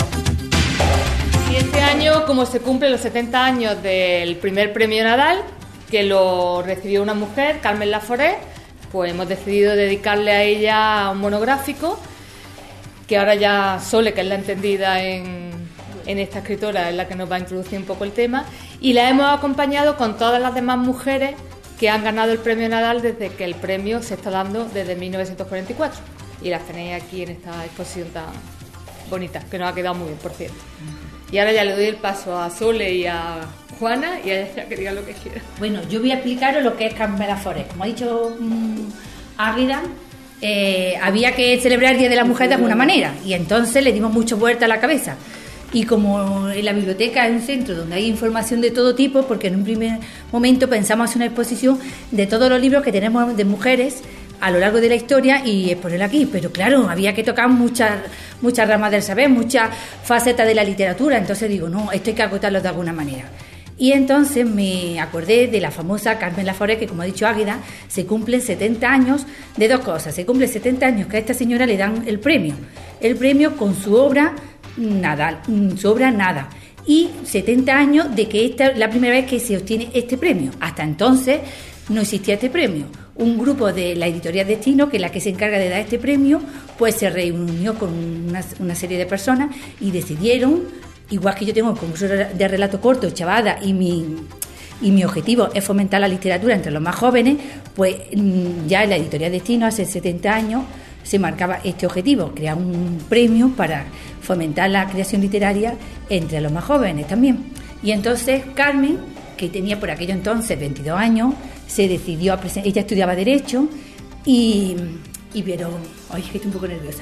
Y este año, como se cumplen los 70 años del primer Premio Nadal, que lo recibió una mujer, Carmen Laforet, pues hemos decidido dedicarle a ella un monográfico, que ahora ya Sole, que es la entendida en esta escritora, es la que nos va a introducir un poco el tema, y la hemos acompañado con todas las demás mujeres que han ganado el Premio Nadal desde que el premio se está dando desde 1944, y las tenéis aquí en esta exposición tan bonita, que nos ha quedado muy bien, por cierto. Y ahora ya le doy el paso a Sole y a Juana, y a ella que diga lo que quiera. Bueno, yo voy a explicaros lo que es Carmen Laforet. Como ha dicho Águeda, había que celebrar el Día de la Mujer de alguna manera, y entonces le dimos mucha vuelta a la cabeza. Y como en la biblioteca es un centro donde hay información de todo tipo, porque en un primer momento pensamos hacer una exposición de todos los libros que tenemos de mujeres a lo largo de la historia y exponerla aquí, pero claro, había que tocar muchas ramas del saber, muchas facetas de la literatura, entonces digo, no, esto hay que agotarlo de alguna manera. Y entonces me acordé de la famosa Carmen Laforet, que como ha dicho Águeda, se cumplen 70 años de dos cosas. Se cumplen 70 años que a esta señora le dan el premio con su obra Nada, y 70 años de que esta es la primera vez que se obtiene este premio. Hasta entonces no existía este premio. Un grupo de la editorial Destino, que es la que se encarga de dar este premio, pues se reunió con una serie de personas y decidieron, igual que yo tengo el concurso de relato corto, Chavada, y mi objetivo es fomentar la literatura entre los más jóvenes, pues ya en la editorial Destino hace 70 años se marcaba este objetivo, crear un premio para fomentar la creación literaria entre los más jóvenes también. Y entonces Carmen, que tenía por aquello entonces 22 años, se decidió a presentar. Ella estudiaba Derecho pero... Ay, es que estoy un poco nerviosa.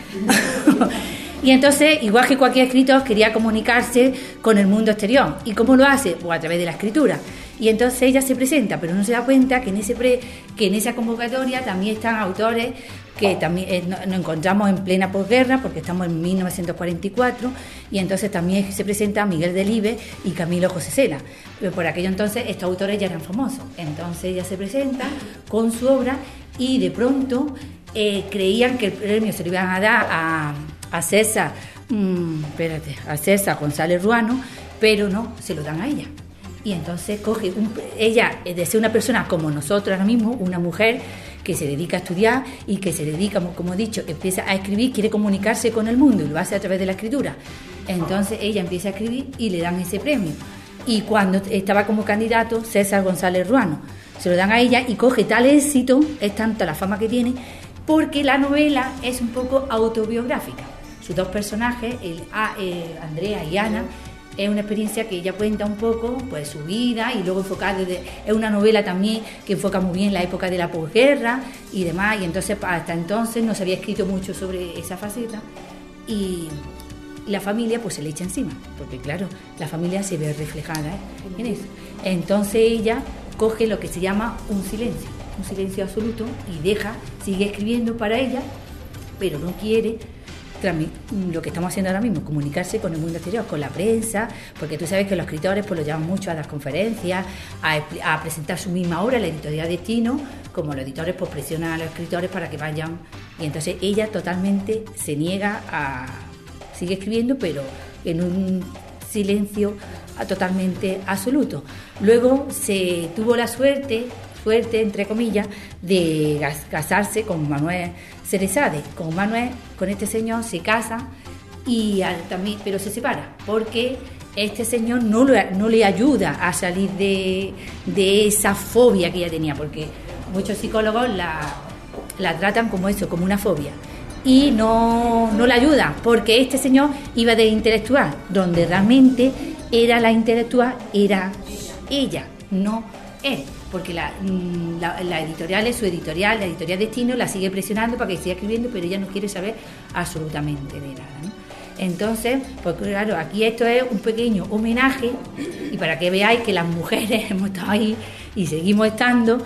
Y entonces, igual que cualquier escritor, quería comunicarse con el mundo exterior. ¿Y cómo lo hace? Pues a través de la escritura. Y entonces ella se presenta, pero no se da cuenta que en esa convocatoria también están autores que también nos encontramos en plena posguerra, porque estamos en 1944, y entonces también se presenta Miguel Delibes y Camilo José Cela. Pero por aquello entonces estos autores ya eran famosos. Entonces ella se presenta con su obra y de pronto creían que el premio se lo iban a dar a César, a César González Ruano, pero no, se lo dan a ella. Y entonces ella, de ser una persona como nosotros ahora mismo, una mujer que se dedica a estudiar y que se dedica, como he dicho, empieza a escribir, quiere comunicarse con el mundo y lo hace a través de la escritura. Entonces ella empieza a escribir y le dan ese premio. Y cuando estaba como candidato César González Ruano, se lo dan a ella y coge tal éxito, es tanta la fama que tiene, porque la novela es un poco autobiográfica. Sus dos personajes, Andrea y Ana, es una experiencia que ella cuenta un poco, pues su vida, y luego enfocada es una novela también que enfoca muy bien la época de la posguerra y demás, y entonces hasta entonces no se había escrito mucho sobre esa faceta, y la familia pues se le echa encima, porque claro, la familia se ve reflejada en eso. Entonces ella coge lo que se llama un silencio absoluto, y sigue escribiendo para ella, pero no quiere lo que estamos haciendo ahora mismo, comunicarse con el mundo exterior, con la prensa, porque tú sabes que los escritores pues lo llaman mucho a las conferencias, a presentar su misma obra, la editorial Destino, como los editores pues presionan a los escritores para que vayan, y entonces ella totalmente se niega sigue escribiendo, pero en un silencio totalmente absoluto. Luego se tuvo la suerte entre comillas, de casarse con Manuel Ceresade. Con este señor se casa también, pero se separa, porque este señor no le ayuda a salir de esa fobia que ella tenía, porque muchos psicólogos la tratan como eso, como una fobia. Y no la ayudan, porque este señor iba de intelectual, donde realmente era la intelectual, era ella, no él. Porque la editorial es su editorial, la editorial Destino la sigue presionando para que siga escribiendo, pero ella no quiere saber absolutamente de nada, ¿no? Entonces, pues claro, aquí esto es un pequeño homenaje, y para que veáis que las mujeres hemos estado ahí y seguimos estando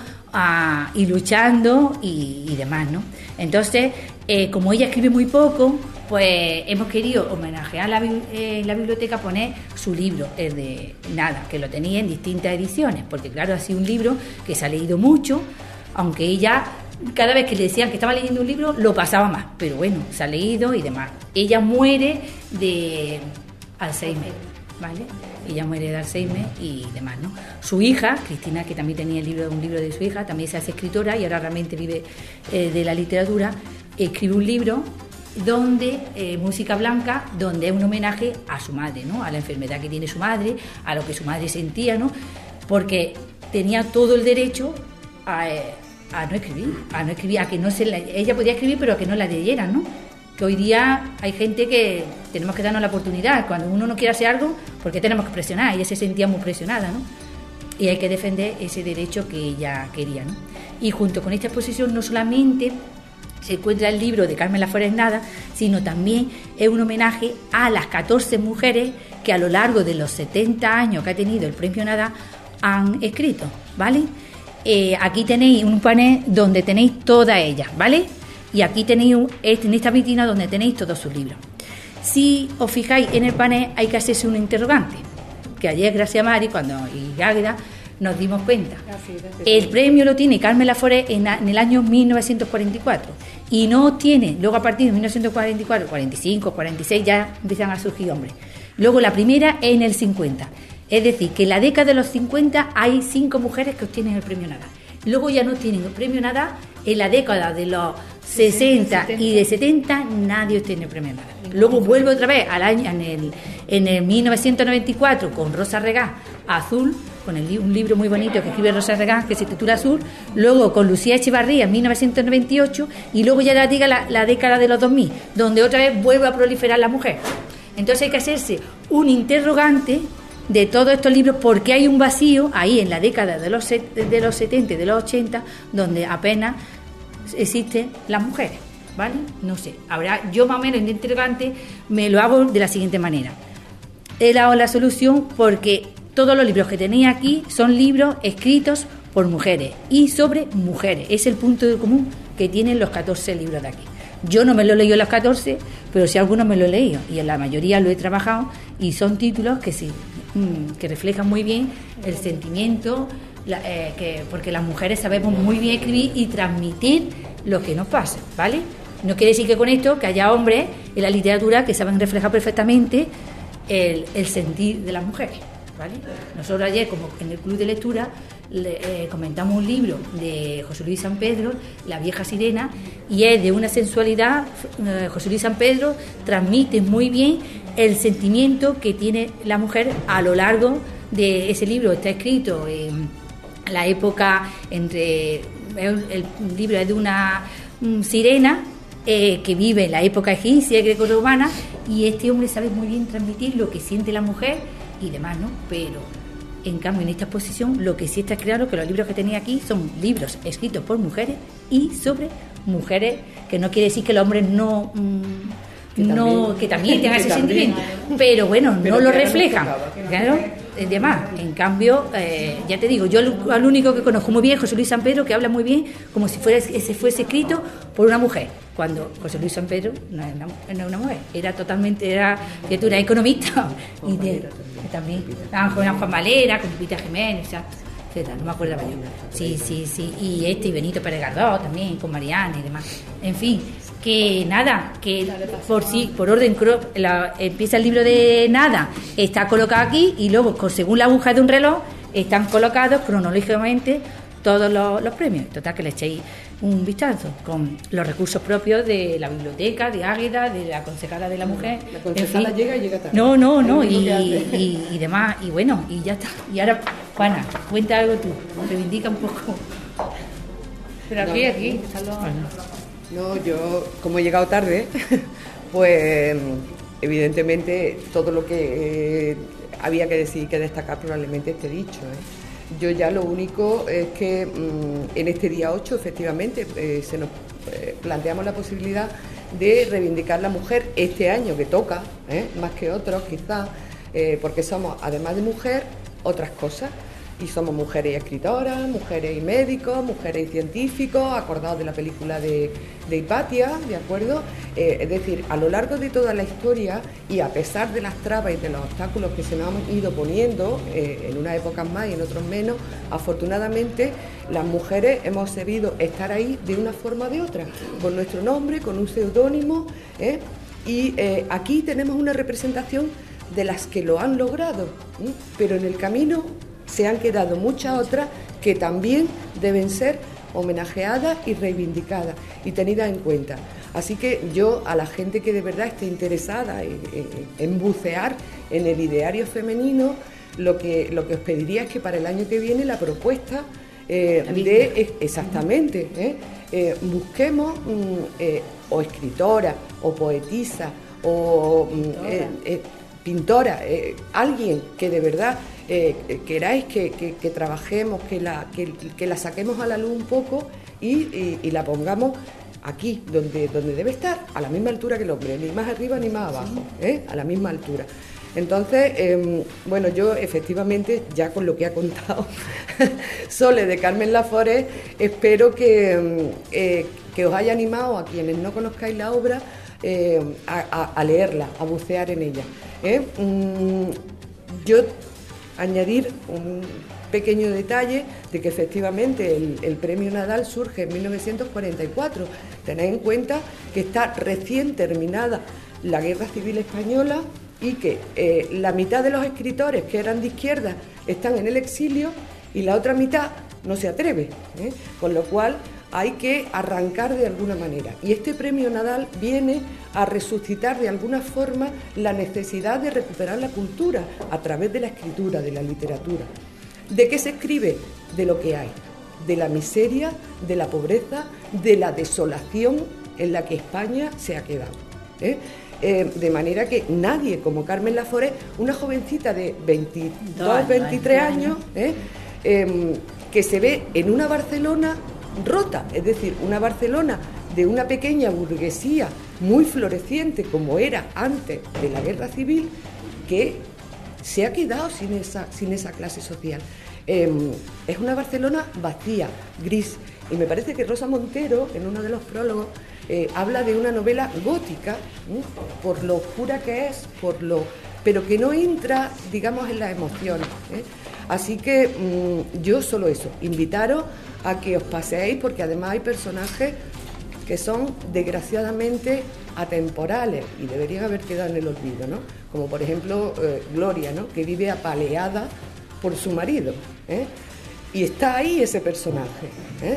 y luchando y demás, ¿no? Entonces, como ella escribe muy poco, pues hemos querido homenajear la biblioteca, poner su libro, el de Nada, que lo tenía en distintas ediciones, porque claro, ha sido un libro que se ha leído mucho, aunque ella, cada vez que le decían que estaba leyendo un libro, lo pasaba más, pero bueno, se ha leído y demás. Ella muere de Alzheimer, ¿vale? Ella muere de Alzheimer y demás, ¿no? Su hija, Cristina, que también tenía un libro de su hija, también se hace escritora y ahora realmente vive de la literatura, escribe un libro donde Música Blanca, donde es un homenaje a su madre, ¿no? A la enfermedad que tiene su madre, a lo que su madre sentía, ¿no? Porque tenía todo el derecho a no escribir, a que no ella podía escribir, pero a que no la leyeran, ¿no? Que hoy día hay gente que tenemos que darnos la oportunidad. Cuando uno no quiere hacer algo, ¿por qué tenemos que presionar? Ella se sentía muy presionada, ¿no? Y hay que defender ese derecho que ella quería, ¿no? Y junto con esta exposición no solamente se encuentra el libro de Carmen Lafuere Nada, sino también es un homenaje a las 14 mujeres que a lo largo de los 70 años que ha tenido el premio Nada han escrito, ¿vale? Aquí tenéis un panel donde tenéis todas ellas, ¿vale? Y aquí tenéis en esta vitrina donde tenéis todos sus libros. Si os fijáis en el panel, hay que hacerse un interrogante, que ayer, gracias a Mari y Águeda, nos dimos cuenta. El premio lo tiene Carmen Lafuere en el año 1944 y no tiene, luego a partir de 1944, 45, 46 ya empiezan a surgir hombres. Luego la primera es en el 50. Es decir, que en la década de los 50 hay 5 mujeres que obtienen el premio Nada. Luego ya no tienen el premio Nada. En la década de los 60 y de 70 nadie obtiene el premio Nada. Luego vuelve otra vez al año en el 1994 con Rosa Regá, Azul, con un libro muy bonito que escribe Rosa Regá que se titula Azul. Luego con Lucía Echevarría en 1998 y luego ya diga la década de los 2000, donde otra vez vuelve a proliferar la mujer. Entonces hay que hacerse un interrogante de todos estos libros, porque hay un vacío ahí en la década de los 70 y de los 80, donde apenas existen las mujeres, ¿vale? No sé, yo más o menos en interrogante me lo hago de la siguiente manera. He dado la solución porque todos los libros que tenéis aquí son libros escritos por mujeres y sobre mujeres. Es el punto de común que tienen los 14 libros de aquí. Yo no me lo he leído los 14, pero sí algunos me lo he leído y en la mayoría lo he trabajado y son títulos que sí, que reflejan muy bien el sentimiento, porque las mujeres sabemos muy bien escribir y transmitir lo que nos pasa, ¿vale? No quiere decir que con esto que haya hombres en la literatura que saben reflejar perfectamente el sentir de las mujeres, ¿vale? Nosotros ayer, como en el club de lectura, comentamos un libro de José Luis San Pedro, La vieja sirena, y es de una sensualidad. José Luis San Pedro transmite muy bien el sentimiento que tiene la mujer a lo largo de ese libro. Está escrito en la época el libro es de una sirena que vive en la época egipcia y grecorromana, y este hombre sabe muy bien transmitir lo que siente la mujer y demás, ¿no? Pero en cambio en esta exposición lo que sí está claro que los libros que tenía aquí son libros escritos por mujeres y sobre mujeres, que no quiere decir que los hombres que también tengan ese sentimiento, pero bueno, no lo reflejan, claro, demás. En cambio, ya te digo, yo al único que conozco muy bien es José Luis San Pedro, que habla muy bien como si fuese escrito por una mujer, cuando José Luis San Pedro no es una mujer, era criatura economista y también Juan Valera, con Pita Jiménez, etcétera, no me acuerdo yo. Sí, y Benito Pérez Gardó también, con Mariana y demás. En fin, que nada, que por orden empieza el libro de Nada, está colocado aquí y luego, según la aguja de un reloj, están colocados cronológicamente todos los premios. Total, que le echéis un vistazo con los recursos propios de la biblioteca, de Águeda, de la concejala de la mujer. La concejala llega tarde. No, y demás, y bueno, y ya está. Y ahora, Juana, cuenta algo tú, reivindica un poco. Pero aquí, están los... No, yo, como he llegado tarde, pues evidentemente todo lo que había que decir y que destacar probablemente esté dicho. Yo ya lo único es que en este día 8 efectivamente se nos planteamos la posibilidad de reivindicar la mujer este año que toca, más que otros quizás, porque somos además de mujer otras cosas. Y somos mujeres y escritoras, mujeres y médicos, mujeres y científicos, acordados de la película de Hipatia, ¿de acuerdo? Es decir, a lo largo de toda la historia y a pesar de las trabas y de los obstáculos que se nos han ido poniendo, en unas épocas más y en otros menos, afortunadamente las mujeres hemos sabido estar ahí de una forma o de otra, con nuestro nombre, con un seudónimo, y aquí tenemos una representación de las que lo han logrado, pero en el camino se han quedado muchas otras que también deben ser homenajeadas y reivindicadas y tenidas en cuenta. Así que yo, a la gente que de verdad esté interesada en bucear en el ideario femenino, lo que os pediría es que para el año que viene la propuesta busquemos o escritora o poetisa o pintora, alguien que de verdad queráis que trabajemos, que la saquemos a la luz un poco y la pongamos aquí, donde debe estar, a la misma altura que el hombre, ni más arriba ni más abajo, a la misma altura. Entonces, bueno, yo efectivamente, ya con lo que ha contado Sole de Carmen Laforet, espero que os haya animado a quienes no conozcáis la obra a leerla, a bucear en ella. Yo añadir un pequeño detalle de que efectivamente el premio Nadal surge en 1944. Tened en cuenta que está recién terminada la Guerra Civil Española y que la mitad de los escritores que eran de izquierda están en el exilio y la otra mitad no se atreve, con lo cual hay que arrancar de alguna manera. Y este premio Nadal viene a resucitar de alguna forma la necesidad de recuperar la cultura a través de la escritura, de la literatura. ¿De qué se escribe? De lo que hay, de la miseria, de la pobreza, de la desolación en la que España se ha quedado. De manera que nadie como Carmen Laforet, una jovencita de 22, 23 años, que se ve en una Barcelona rota, es decir, una Barcelona de una pequeña burguesía muy floreciente como era antes de la Guerra Civil, que se ha quedado sin esa clase social. Es una Barcelona vacía, gris, y me parece que Rosa Montero, en uno de los prólogos, habla de una novela gótica, por lo oscura que es, pero que no entra, digamos, en las emociones. Así que yo solo eso, invitaros a que os paseéis, porque además hay personajes que son desgraciadamente atemporales y deberían haber quedado en el olvido, ¿no? Como por ejemplo Gloria, ¿no? Que vive apaleada por su marido, y está ahí ese personaje,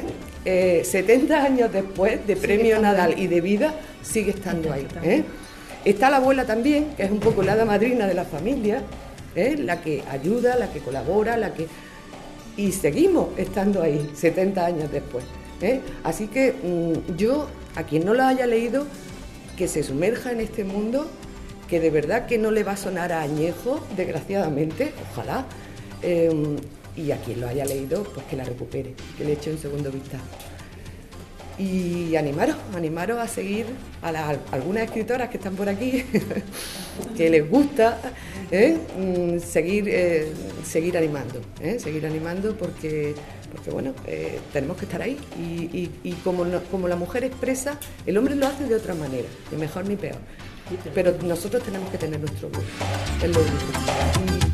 70 años después de premio Nadal y de vida, sigue estando ahí, Está la abuela también, que es un poco la hada madrina de la familia, la que ayuda, la que colabora, y seguimos estando ahí 70 años después. Así que yo, a quien no lo haya leído, que se sumerja en este mundo, que de verdad que no le va a sonar a añejo, desgraciadamente, ojalá, y a quien lo haya leído, pues que la recupere, que le eche un segundo vistazo. Y animaros a seguir a algunas escritoras que están por aquí, que les gusta, seguir animando, porque bueno, tenemos que estar ahí y como la mujer expresa, el hombre lo hace de otra manera, ni mejor ni peor, pero nosotros tenemos que tener nuestro gusto, es lo único.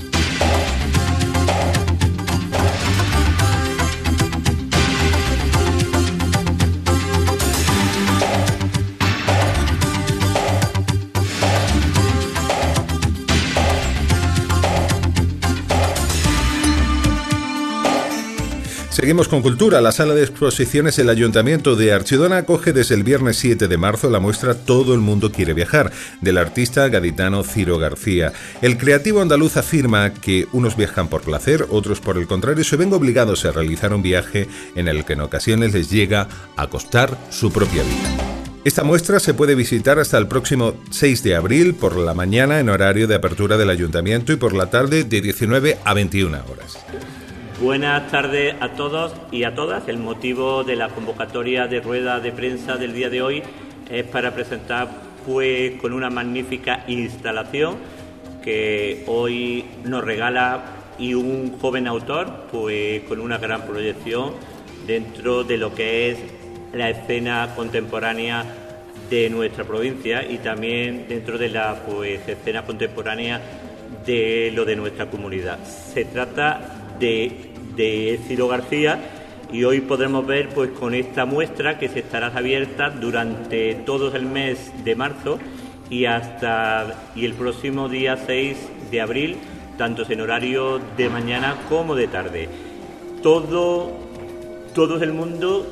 Seguimos con cultura. La sala de exposiciones del Ayuntamiento de Archidona acoge desde el viernes 7 de marzo la muestra Todo el mundo quiere viajar, del artista gaditano Ciro García. El creativo andaluz afirma que unos viajan por placer, otros por el contrario se ven obligados a realizar un viaje en el que en ocasiones les llega a costar su propia vida. Esta muestra se puede visitar hasta el próximo 6 de abril por la mañana en horario de apertura del Ayuntamiento y por la tarde de 19 a 21 horas. Buenas tardes a todos y a todas. El motivo de la convocatoria de rueda de prensa del día de hoy es para presentar pues con una magnífica instalación que hoy nos regala y un joven autor pues con una gran proyección dentro de lo que es la escena contemporánea de nuestra provincia y también dentro de la pues escena contemporánea de lo de nuestra comunidad. Se trata de Ciro García y hoy podremos ver pues con esta muestra que se estará abierta durante todo el mes de marzo y el próximo día 6 de abril, tanto en horario de mañana como de tarde. Todo el mundo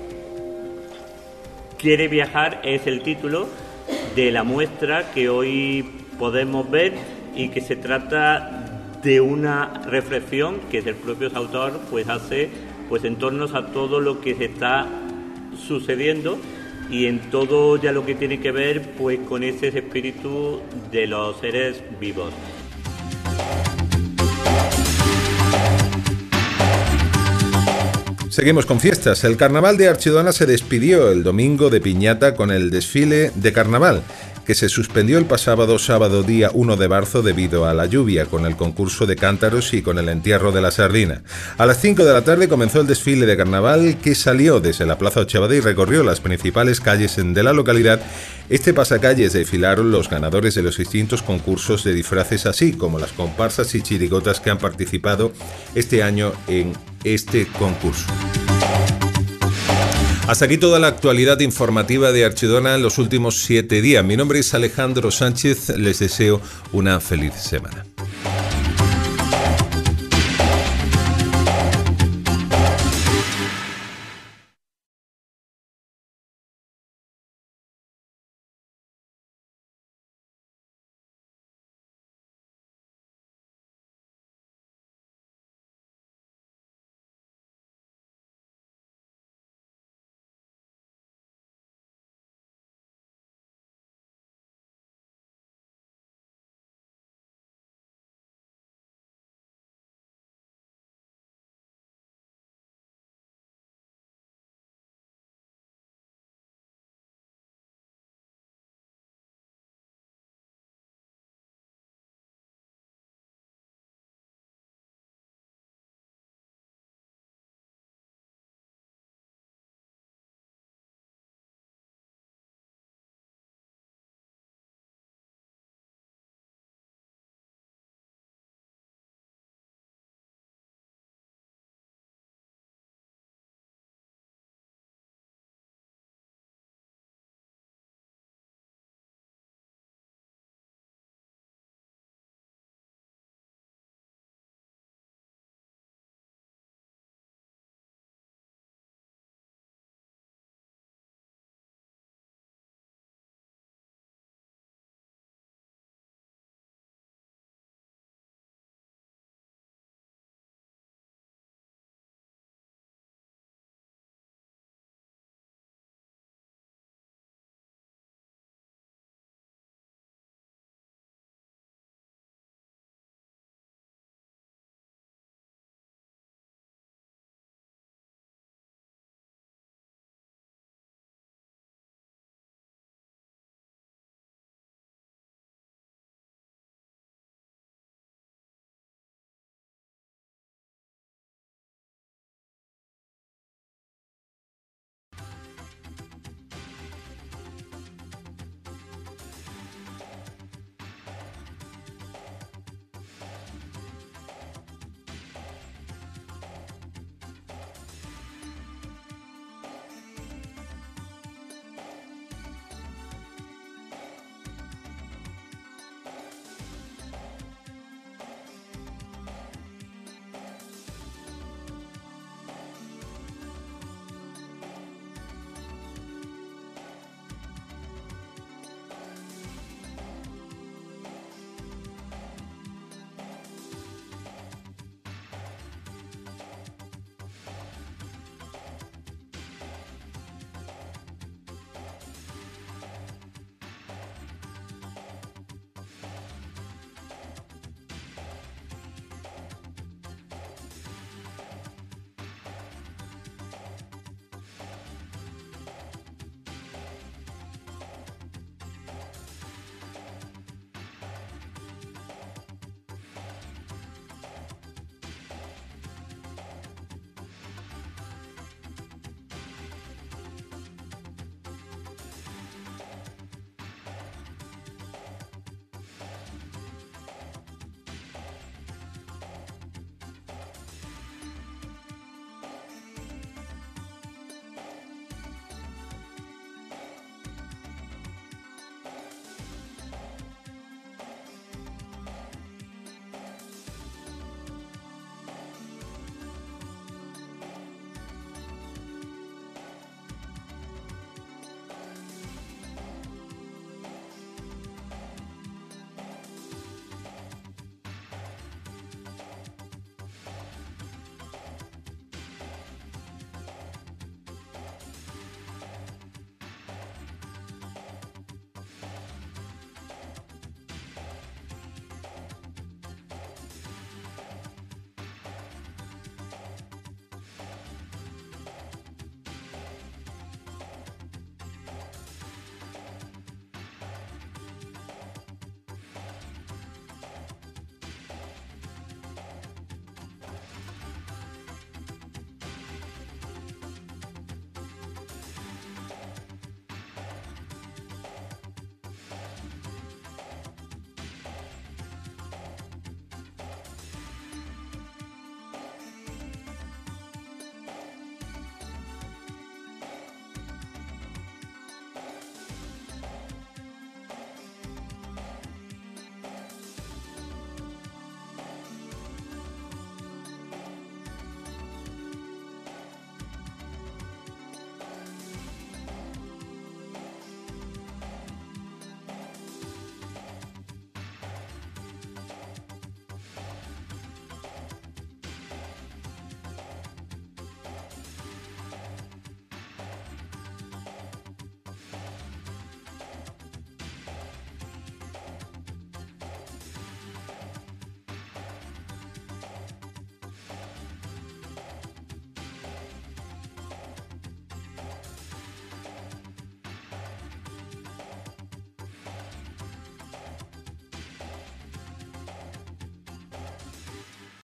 quiere viajar es el título de la muestra que hoy podemos ver y que se trata de una reflexión que el propio autor pues hace pues en torno a todo lo que se está sucediendo y en todo ya lo que tiene que ver pues con ese espíritu de los seres vivos. Seguimos con fiestas. El Carnaval de Archidona se despidió el domingo de piñata con el desfile de carnaval, que se suspendió el pasado sábado día 1 de marzo debido a la lluvia, con el concurso de cántaros y con el entierro de la sardina. A las 5 de la tarde comenzó el desfile de carnaval que salió desde la Plaza Ochavada y recorrió las principales calles de la localidad. Este pasacalles desfilaron los ganadores de los distintos concursos de disfraces, así como las comparsas y chirigotas que han participado este año en este concurso. Hasta aquí toda la actualidad informativa de Archidona en los últimos 7 días. Mi nombre es Alejandro Sánchez, les deseo una feliz semana.